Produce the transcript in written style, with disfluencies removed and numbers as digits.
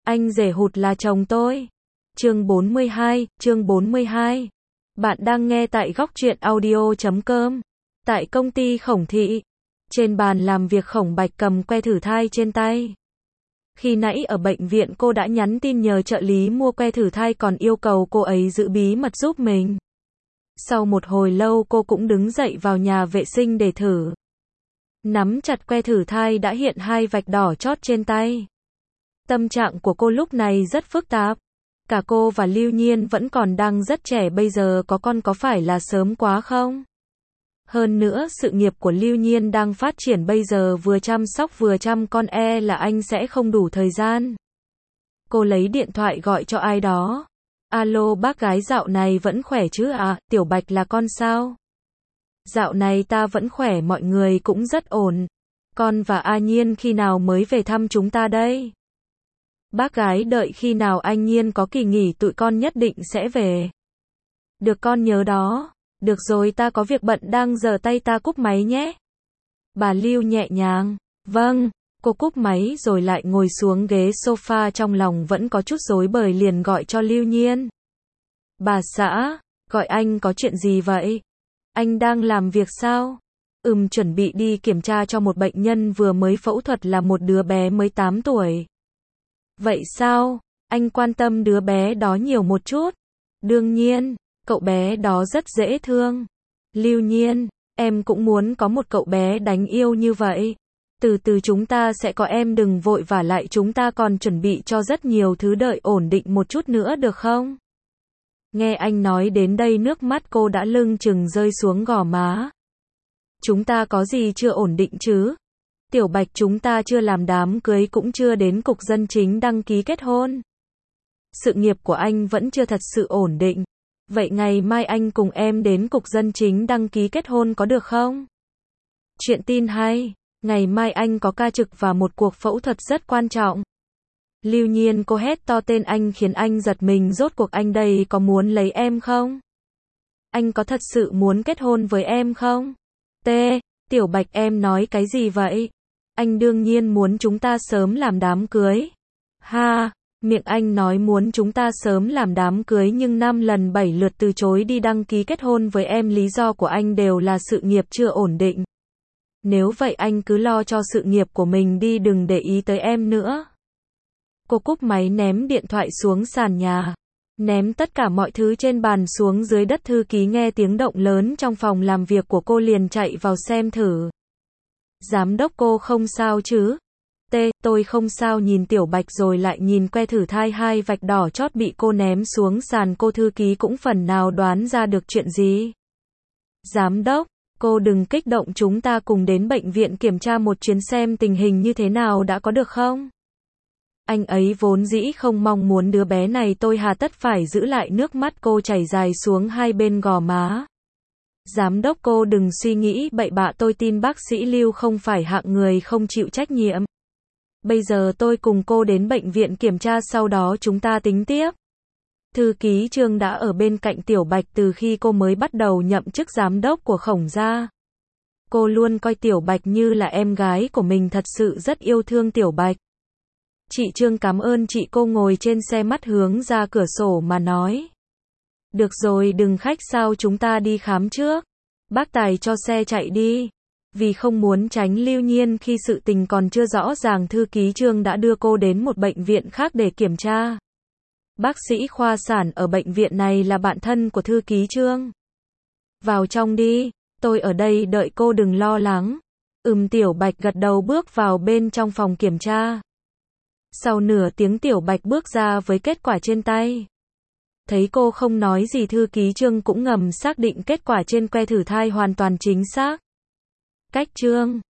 Anh rể hụt là chồng tôi. Chương 42. Bạn đang nghe tại góc truyện audio.com. Tại công ty Khổng Thị. Trên bàn làm việc Khổng Bạch cầm que thử thai trên tay. Khi nãy ở bệnh viện cô đã nhắn tin nhờ trợ lý mua que thử thai, còn yêu cầu cô ấy giữ bí mật giúp mình. Sau một hồi lâu cô cũng đứng dậy vào nhà vệ sinh để thử. Nắm chặt que thử thai đã hiện 2 vạch đỏ chót trên tay. Tâm trạng của cô lúc này rất phức tạp. Cả cô và Lưu Nhiên vẫn còn đang rất trẻ, bây giờ có con có phải là sớm quá không? Hơn nữa sự nghiệp của Lưu Nhiên đang phát triển, bây giờ vừa chăm sóc vừa chăm con là anh sẽ không đủ thời gian. Cô lấy điện thoại gọi cho ai đó. Alo bác gái, dạo này vẫn khỏe chứ ạ? Tiểu Bạch là con sao? Dạo này ta vẫn khỏe, mọi người cũng rất ổn. Con và A Nhiên khi nào mới về thăm chúng ta đây? Bác gái đợi khi nào anh Nhiên có kỳ nghỉ tụi con nhất định sẽ về. Được, con nhớ đó. Được rồi, ta có việc bận đang giở tay, ta cúp máy nhé. Bà Lưu nhẹ nhàng. Vâng. Cô cúp máy rồi lại ngồi xuống ghế sofa, trong lòng vẫn có chút rối bời, liền gọi cho Lưu Nhiên. Bà xã, gọi anh có chuyện gì vậy? Anh đang làm việc sao? Chuẩn bị đi kiểm tra cho một bệnh nhân vừa mới phẫu thuật, là một đứa bé mới 8 tuổi. Vậy sao? Anh quan tâm đứa bé đó nhiều một chút. Đương nhiên, cậu bé đó rất dễ thương. Lưu Nhiên, em cũng muốn có một cậu bé đáng yêu như vậy. Từ từ chúng ta sẽ có em, đừng vội vã, lại chúng ta còn chuẩn bị cho rất nhiều thứ, đợi ổn định một chút nữa được không? Nghe anh nói đến đây, nước mắt cô đã lưng chừng rơi xuống gò má. Chúng ta có gì chưa ổn định chứ? Tiểu Bạch, chúng ta chưa làm đám cưới, cũng chưa đến cục dân chính đăng ký kết hôn. Sự nghiệp của anh vẫn chưa thật sự ổn định. Vậy ngày mai anh cùng em đến cục dân chính đăng ký kết hôn có được không? Chuyện tin hay, ngày mai anh có ca trực và một cuộc phẫu thuật rất quan trọng. Lưu Nhiên, cô hét to tên anh khiến anh giật mình, rốt cuộc anh đây có muốn lấy em không? Anh có thật sự muốn kết hôn với em không? Tiểu Bạch, em nói cái gì vậy? Anh đương nhiên muốn chúng ta sớm làm đám cưới. Ha, miệng anh nói muốn chúng ta sớm làm đám cưới, nhưng 5 lần 7 lượt từ chối đi đăng ký kết hôn với em, lý do của anh đều là sự nghiệp chưa ổn định. Nếu vậy anh cứ lo cho sự nghiệp của mình đi, đừng để ý tới em nữa. Cô cúp máy, ném điện thoại xuống sàn nhà. Ném tất cả mọi thứ trên bàn xuống dưới đất. Thư ký nghe tiếng động lớn trong phòng làm việc của cô liền chạy vào xem thử. Giám đốc, cô không sao chứ? Tôi không sao. Nhìn Tiểu Bạch rồi lại nhìn que thử thai 2 vạch đỏ chót bị cô ném xuống sàn, cô thư ký cũng phần nào đoán ra được chuyện gì. Giám đốc, cô đừng kích động, chúng ta cùng đến bệnh viện kiểm tra một chuyến xem tình hình như thế nào đã, có được không? Anh ấy vốn dĩ không mong muốn đứa bé này, tôi hà tất phải giữ lại. Nước mắt cô chảy dài xuống hai bên gò má. Giám đốc, cô đừng suy nghĩ bậy bạ, tôi tin bác sĩ Lưu không phải hạng người không chịu trách nhiệm. Bây giờ tôi cùng cô đến bệnh viện kiểm tra, sau đó chúng ta tính tiếp. Thư ký Trương đã ở bên cạnh Tiểu Bạch từ khi cô mới bắt đầu nhậm chức giám đốc của Khổng gia. Cô luôn coi Tiểu Bạch như là em gái của mình, thật sự rất yêu thương Tiểu Bạch. Chị Trương, cảm ơn chị. Cô ngồi trên xe, mắt hướng ra cửa sổ mà nói. Được rồi, đừng khách sáo, chúng ta đi khám trước. Bác Tài cho xe chạy đi. Vì không muốn tránh Lưu Nhiên khi sự tình còn chưa rõ ràng, thư ký Trương đã đưa cô đến một bệnh viện khác để kiểm tra. Bác sĩ khoa sản ở bệnh viện này là bạn thân của thư ký Trương. Vào trong đi, tôi ở đây đợi cô, đừng lo lắng. Tiểu Bạch gật đầu bước vào bên trong phòng kiểm tra. Sau nửa tiếng Tiểu Bạch bước ra với kết quả trên tay. Thấy cô không nói gì, thư ký Trương cũng ngầm xác định kết quả trên que thử thai hoàn toàn chính xác. Cách Trương,